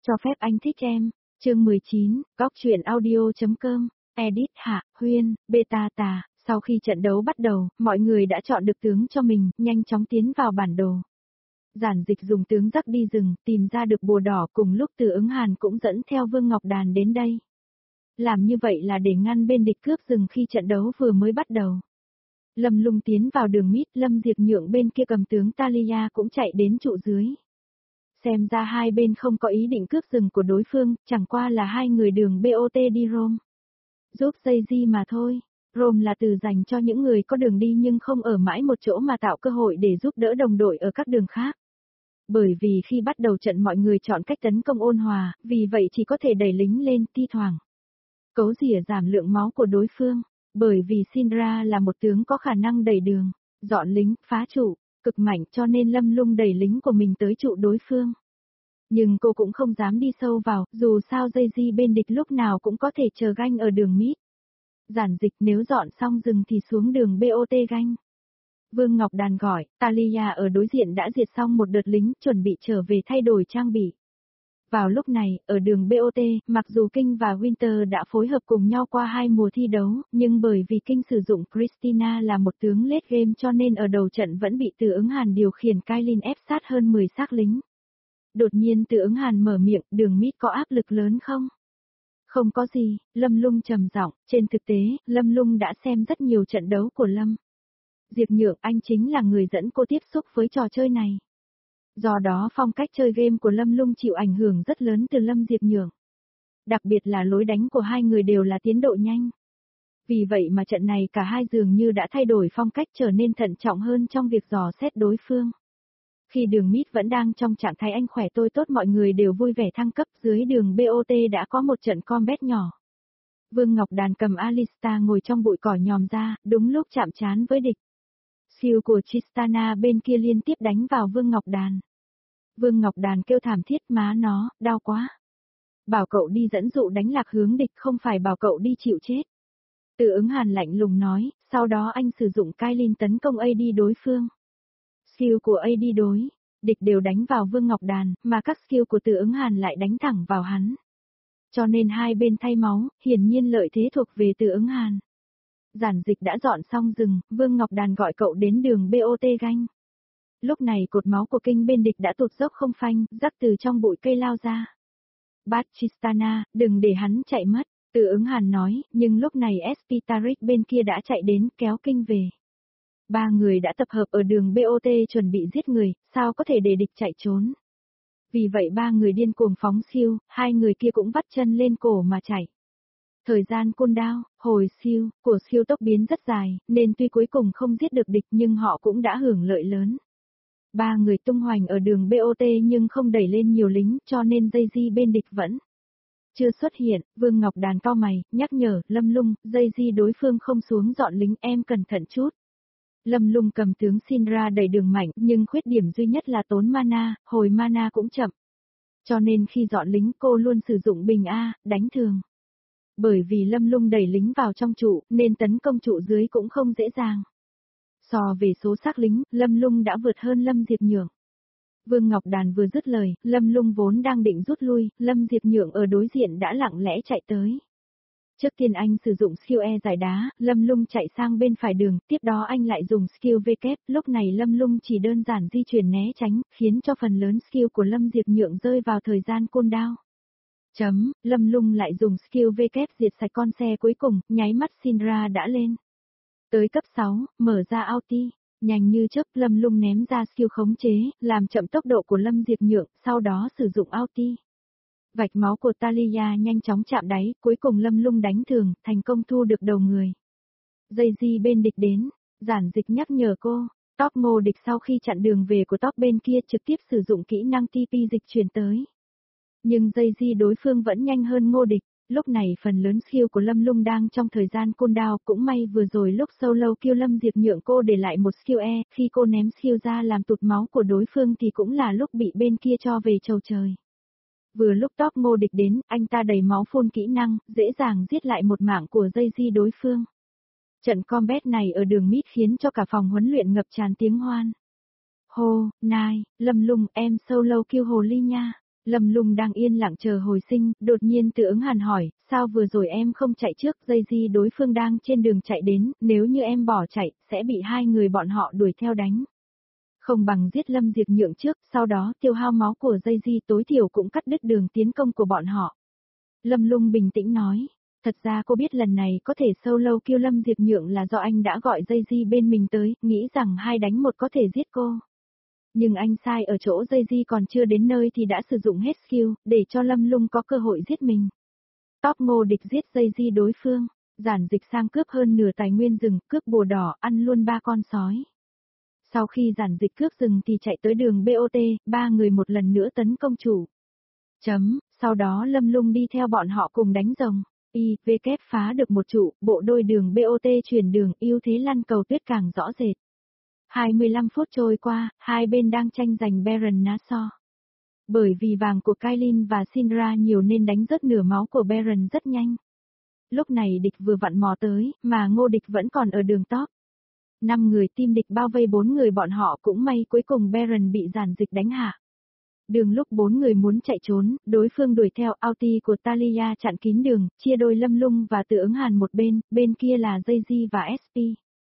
Cho phép anh thích em. Chương 19, góc truyện audio.com. Edit Hạ, Huyên, Beta Tà. Sau khi trận đấu bắt đầu, mọi người đã chọn được tướng cho mình, nhanh chóng tiến vào bản đồ. Giản Dịch dùng tướng dắt đi rừng, tìm ra được bùa đỏ, cùng lúc Từ Ứng Hàn cũng dẫn theo Vương Ngọc Đàn đến đây. Làm như vậy là để ngăn bên địch cướp rừng khi trận đấu vừa mới bắt đầu. Lâm Lung tiến vào đường mít, Lâm Diệp Nhượng bên kia cầm tướng Talia cũng chạy đến trụ dưới. Xem ra hai bên không có ý định cướp rừng của đối phương, chẳng qua là hai người đường BOT đi Rome. Giúp Jay-Z mà thôi. Rome là từ dành cho những người có đường đi nhưng không ở mãi một chỗ mà tạo cơ hội để giúp đỡ đồng đội ở các đường khác. Bởi vì khi bắt đầu trận mọi người chọn cách tấn công ôn hòa, vì vậy chỉ có thể đẩy lính lên, thi thoảng cấu rỉa giảm lượng máu của đối phương. Bởi vì Syndra là một tướng có khả năng đẩy đường, dọn lính, phá trụ, cực mạnh, cho nên Lâm Lung đẩy lính của mình tới trụ đối phương. Nhưng cô cũng không dám đi sâu vào, dù sao Jay-Z bên địch lúc nào cũng có thể chờ ganh ở đường mít. Giản Dịch nếu dọn xong rừng thì xuống đường BOT ganh. Vương Ngọc Đàn gọi, Talia ở đối diện đã diệt xong một đợt lính, chuẩn bị trở về thay đổi trang bị. Vào lúc này, ở đường BOT, mặc dù King và Winter đã phối hợp cùng nhau qua hai mùa thi đấu, nhưng bởi vì King sử dụng Christina là một tướng late game cho nên ở đầu trận vẫn bị Từ Ứng Hàn điều khiển Kailin ép sát hơn 10 xác lính. Đột nhiên Từ Ứng Hàn mở miệng, đường mít có áp lực lớn không? Không có gì, Lâm Lung trầm giọng, trên thực tế, Lâm Lung đã xem rất nhiều trận đấu của Lâm Diệp Nhượng, anh chính là người dẫn cô tiếp xúc với trò chơi này. Do đó phong cách chơi game của Lâm Lung chịu ảnh hưởng rất lớn từ Lâm Diệp Nhượng. Đặc biệt là lối đánh của hai người đều là tiến độ nhanh. Vì vậy mà trận này cả hai dường như đã thay đổi phong cách, trở nên thận trọng hơn trong việc dò xét đối phương. Khi đường mít vẫn đang trong trạng thái anh khỏe tôi tốt, mọi người đều vui vẻ thăng cấp, dưới đường BOT đã có một trận combat nhỏ. Vương Ngọc Đàn cầm Alistar ngồi trong bụi cỏ nhòm ra, đúng lúc chạm trán với địch. Siêu của Tristana bên kia liên tiếp đánh vào Vương Ngọc Đàn. Vương Ngọc Đàn kêu thảm thiết, má nó, đau quá. Bảo cậu đi dẫn dụ đánh lạc hướng địch, không phải bảo cậu đi chịu chết. Từ Ứng Hàn lạnh lùng nói, sau đó anh sử dụng Kailin tấn công AD đối phương. Skill của AD đối địch đều đánh vào Vương Ngọc Đàn, mà các skill của Từ Ứng Hàn lại đánh thẳng vào hắn. Cho nên hai bên thay máu, hiển nhiên lợi thế thuộc về Từ Ứng Hàn. Giản Dịch đã dọn xong rừng, Vương Ngọc Đàn gọi cậu đến đường BOT ganh. Lúc này cột máu của King bên địch đã tụt dốc không phanh, rắc từ trong bụi cây lao ra. Bát Tristana, đừng để hắn chạy mất, Từ Ứng Hàn nói, nhưng lúc này SP Tariq bên kia đã chạy đến kéo King về. Ba người đã tập hợp ở đường BOT chuẩn bị giết người, sao có thể để địch chạy trốn. Vì vậy ba người điên cuồng phóng siêu, hai người kia cũng vắt chân lên cổ mà chạy. Thời gian cooldown, hồi siêu, của siêu tốc biến rất dài, nên tuy cuối cùng không giết được địch nhưng họ cũng đã hưởng lợi lớn. Ba người tung hoành ở đường BOT nhưng không đẩy lên nhiều lính, cho nên Jay-Z bên địch vẫn chưa xuất hiện. Vương Ngọc Đàn cau mày, nhắc nhở, Lâm Lung, Jay-Z đối phương không xuống dọn lính, em cẩn thận chút. Lâm Lung cầm tướng Syndra đẩy đường mạnh, nhưng khuyết điểm duy nhất là tốn mana, hồi mana cũng chậm. Cho nên khi dọn lính cô luôn sử dụng bình A, đánh thường. Bởi vì Lâm Lung đẩy lính vào trong trụ, nên tấn công trụ dưới cũng không dễ dàng. So về số xác lính, Lâm Lung đã vượt hơn Lâm Diệp Nhượng. Vương Ngọc Đàn vừa dứt lời, Lâm Lung vốn đang định rút lui, Lâm Diệp Nhượng ở đối diện đã lặng lẽ chạy tới. Trước tiên anh sử dụng skill E giải đá, Lâm Lung chạy sang bên phải đường, tiếp đó anh lại dùng skill V kép, lúc này Lâm Lung chỉ đơn giản di chuyển né tránh, khiến cho phần lớn skill của Lâm Diệp Nhượng rơi vào thời gian cooldown. Lâm Lung lại dùng skill V kép diệt sạch con xe cuối cùng, nháy mắt Syndra đã lên. Tới cấp 6, mở ra ulti, nhanh như chớp Lâm Lung ném ra skill khống chế, làm chậm tốc độ của Lâm Diệp Nhượng, sau đó sử dụng ulti. Vạch máu của Talia nhanh chóng chạm đáy, cuối cùng Lâm Lung đánh thường, thành công thu được đầu người. Jay-Z bên địch đến, Giản Dịch nhắc nhở cô, top Ngô địch sau khi chặn đường về của top bên kia trực tiếp sử dụng kỹ năng TP dịch chuyển tới. Nhưng Jay-Z đối phương vẫn nhanh hơn Ngô địch, lúc này phần lớn skill của Lâm Lung đang trong thời gian cooldown, cũng may vừa rồi lúc solo kill Lâm Diệp Nhượng cô để lại một skill E, khi cô ném skill ra làm tụt máu của đối phương thì cũng là lúc bị bên kia cho về chầu trời. Vừa lúc top Ngô địch đến, anh ta đầy máu phun kỹ năng, dễ dàng giết lại một mạng của Jay-Z đối phương. Trận combat này ở đường mid khiến cho cả phòng huấn luyện ngập tràn tiếng hoan. Hô, nai, Lâm Lung, em solo kill hồ ly nha. Lâm Lung đang yên lặng chờ hồi sinh, đột nhiên Từ Ứng Hàn hỏi, sao vừa rồi em không chạy trước, dây di đối phương đang trên đường chạy đến, nếu như em bỏ chạy, sẽ bị hai người bọn họ đuổi theo đánh. Không bằng giết Lâm Diệp Nhượng trước, sau đó tiêu hao máu của dây di tối thiểu cũng cắt đứt đường tiến công của bọn họ. Lâm Lung bình tĩnh nói, thật ra cô biết lần này có thể solo kill Lâm Diệp Nhượng là do anh đã gọi dây di bên mình tới, nghĩ rằng 2 đánh 1 có thể giết cô. Nhưng anh sai ở chỗ dây di còn chưa đến nơi thì đã sử dụng hết skill, để cho Lâm Lung có cơ hội giết mình. Top Ngô Địch giết dây di đối phương, giản dịch sang cướp hơn nửa tài nguyên rừng, cướp bùa đỏ, ăn luôn 3 con sói. Sau khi giản dịch cướp rừng thì chạy tới đường BOT, 3 người một lần nữa tấn công chủ. Sau đó Lâm Lung đi theo bọn họ cùng đánh rồng. IVK phá được một trụ, bộ đôi đường BOT chuyển đường, ưu thế lăn cầu tuyết càng rõ rệt. 25 phút trôi qua, hai bên đang tranh giành Baron Nashor. Bởi vì vàng của Kailin và Syndra nhiều nên đánh rớt nửa máu của Baron rất nhanh. Lúc này địch vừa vặn mò tới, mà Ngô Địch vẫn còn ở đường top. 5 người team địch bao vây 4 người bọn họ, cũng may cuối cùng Baron bị giản dịch đánh hạ. Đường lúc 4 người muốn chạy trốn, đối phương đuổi theo, ulti của Talia chặn kín đường, chia đôi Lâm Lung và Từ Ứng Hàn một bên kia là Jay và SP.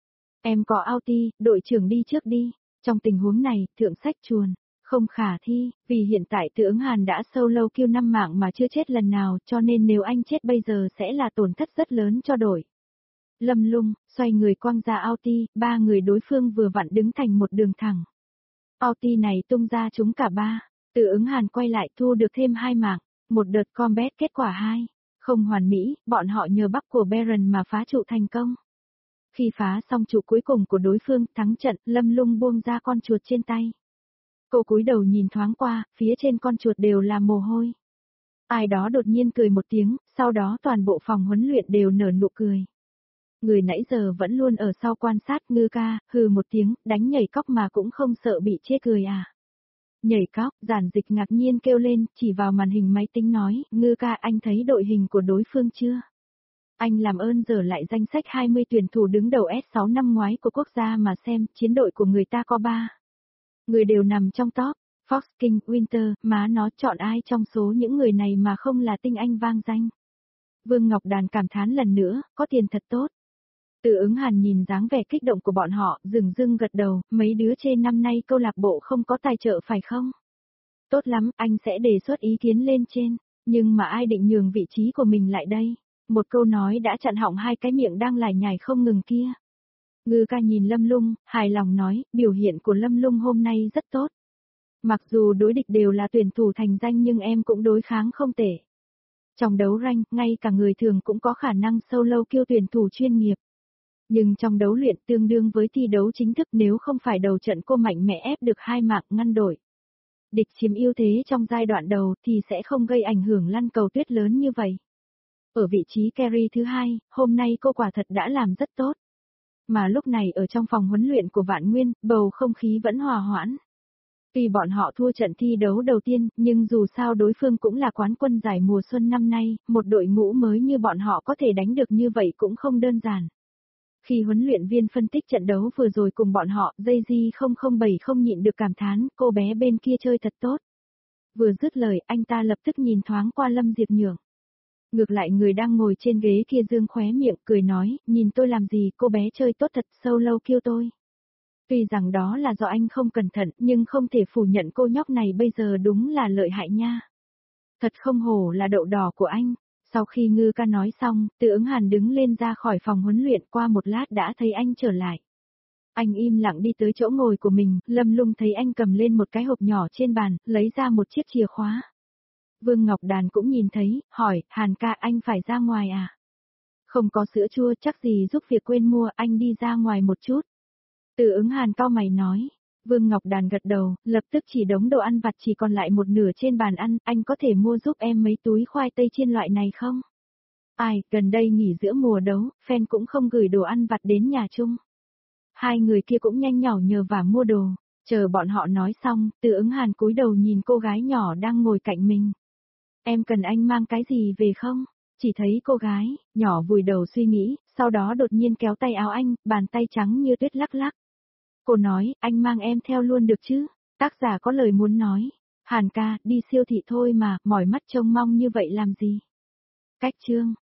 Em có ulti, đội trưởng đi trước đi. Trong tình huống này, thượng sách chuồn, không khả thi, vì hiện tại Từ Ứng Hàn đã solo kill 5 mạng mà chưa chết lần nào, cho nên nếu anh chết bây giờ sẽ là tổn thất rất lớn cho đội. Lâm Lung, xoay người quăng ra ulti, 3 người đối phương vừa vặn đứng thành một đường thẳng. Ulti này tung ra chúng cả 3. Từ Ứng Hàn quay lại thu được thêm 2 mạng, một đợt combat kết quả 2. Không hoàn mỹ, bọn họ nhờ bắp của Baron mà phá trụ thành công. Khi phá xong trụ cuối cùng của đối phương thắng trận, Lâm Lung buông ra con chuột trên tay. Cô cúi đầu nhìn thoáng qua, phía trên con chuột đều là mồ hôi. Ai đó đột nhiên cười một tiếng, sau đó toàn bộ phòng huấn luyện đều nở nụ cười. Người nãy giờ vẫn luôn ở sau quan sát Ngư ca, hừ một tiếng, đánh nhảy cóc mà cũng không sợ bị chê cười à. Nhảy cóc, giản dịch ngạc nhiên kêu lên, chỉ vào màn hình máy tính nói, Ngư ca anh thấy đội hình của đối phương chưa? Anh làm ơn dở lại danh sách 20 tuyển thủ đứng đầu S6 năm ngoái của quốc gia mà xem, chiến đội của người ta có 3. Người đều nằm trong top, Fox King, Winter, má nó chọn ai trong số những người này mà không là tinh anh vang danh. Vương Ngọc Đàn cảm thán lần nữa, có tiền thật tốt. Từ Ứng Hàn nhìn dáng vẻ kích động của bọn họ, dừng dưng gật đầu, mấy đứa trên năm nay câu lạc bộ không có tài trợ phải không? Tốt lắm, anh sẽ đề xuất ý kiến lên trên, nhưng mà ai định nhường vị trí của mình lại đây? Một câu nói đã chặn họng hai cái miệng đang lải nhải không ngừng kia. Ngư ca nhìn Lâm Lung, hài lòng nói, biểu hiện của Lâm Lung hôm nay rất tốt. Mặc dù đối địch đều là tuyển thủ thành danh nhưng em cũng đối kháng không tệ. Trong đấu rank, ngay cả người thường cũng có khả năng solo kill tuyển thủ chuyên nghiệp. Nhưng trong đấu luyện tương đương với thi đấu chính thức, nếu không phải đầu trận cô mạnh mẽ ép được 2 mạng ngăn đổi. Địch chiếm ưu thế trong giai đoạn đầu thì sẽ không gây ảnh hưởng lăn cầu tuyết lớn như vậy. Ở vị trí carry thứ 2, hôm nay cô quả thật đã làm rất tốt. Mà lúc này ở trong phòng huấn luyện của Vạn Nguyên, bầu không khí vẫn hòa hoãn. Tuy bọn họ thua trận thi đấu đầu tiên, nhưng dù sao đối phương cũng là quán quân giải mùa xuân năm nay, một đội ngũ mới như bọn họ có thể đánh được như vậy cũng không đơn giản. Khi huấn luyện viên phân tích trận đấu vừa rồi cùng bọn họ, JG007 không nhịn được cảm thán, cô bé bên kia chơi thật tốt. Vừa dứt lời, anh ta lập tức nhìn thoáng qua Lâm Diệp Nhượng. Ngược lại người đang ngồi trên ghế kia dương khóe miệng, cười nói, nhìn tôi làm gì, cô bé chơi tốt thật, solo kill tôi. Tuy rằng đó là do anh không cẩn thận, nhưng không thể phủ nhận cô nhóc này bây giờ đúng là lợi hại nha. Thật không hổ là đậu đỏ của anh. Sau khi Ngư ca nói xong, Từ Ứng Hàn đứng lên ra khỏi phòng huấn luyện, qua một lát đã thấy anh trở lại. Anh im lặng đi tới chỗ ngồi của mình, Lâm Lung thấy anh cầm lên một cái hộp nhỏ trên bàn, lấy ra một chiếc chìa khóa. Vương Ngọc Đàn cũng nhìn thấy, hỏi, Hàn ca anh phải ra ngoài à? Không có sữa chua chắc gì giúp việc quên mua, anh đi ra ngoài một chút. Từ Ứng Hàn cau mày nói. Vương Ngọc Đàn gật đầu, lập tức chỉ đống đồ ăn vặt chỉ còn lại một nửa trên bàn ăn, anh có thể mua giúp em mấy túi khoai tây chiên loại này không? Ai, gần đây nghỉ giữa mùa đấu, fan cũng không gửi đồ ăn vặt đến nhà chung. Hai người kia cũng nhanh nhỏ nhờ vả mua đồ, chờ bọn họ nói xong, Từ Ứng Hàn cúi đầu nhìn cô gái nhỏ đang ngồi cạnh mình. Em cần anh mang cái gì về không? Chỉ thấy cô gái, nhỏ vùi đầu suy nghĩ, sau đó đột nhiên kéo tay áo anh, bàn tay trắng như tuyết lắc lắc. Cô nói, anh mang em theo luôn được chứ? Tác giả có lời muốn nói. Hàn ca, đi siêu thị thôi mà, mỏi mắt trông mong như vậy làm gì? Cách chương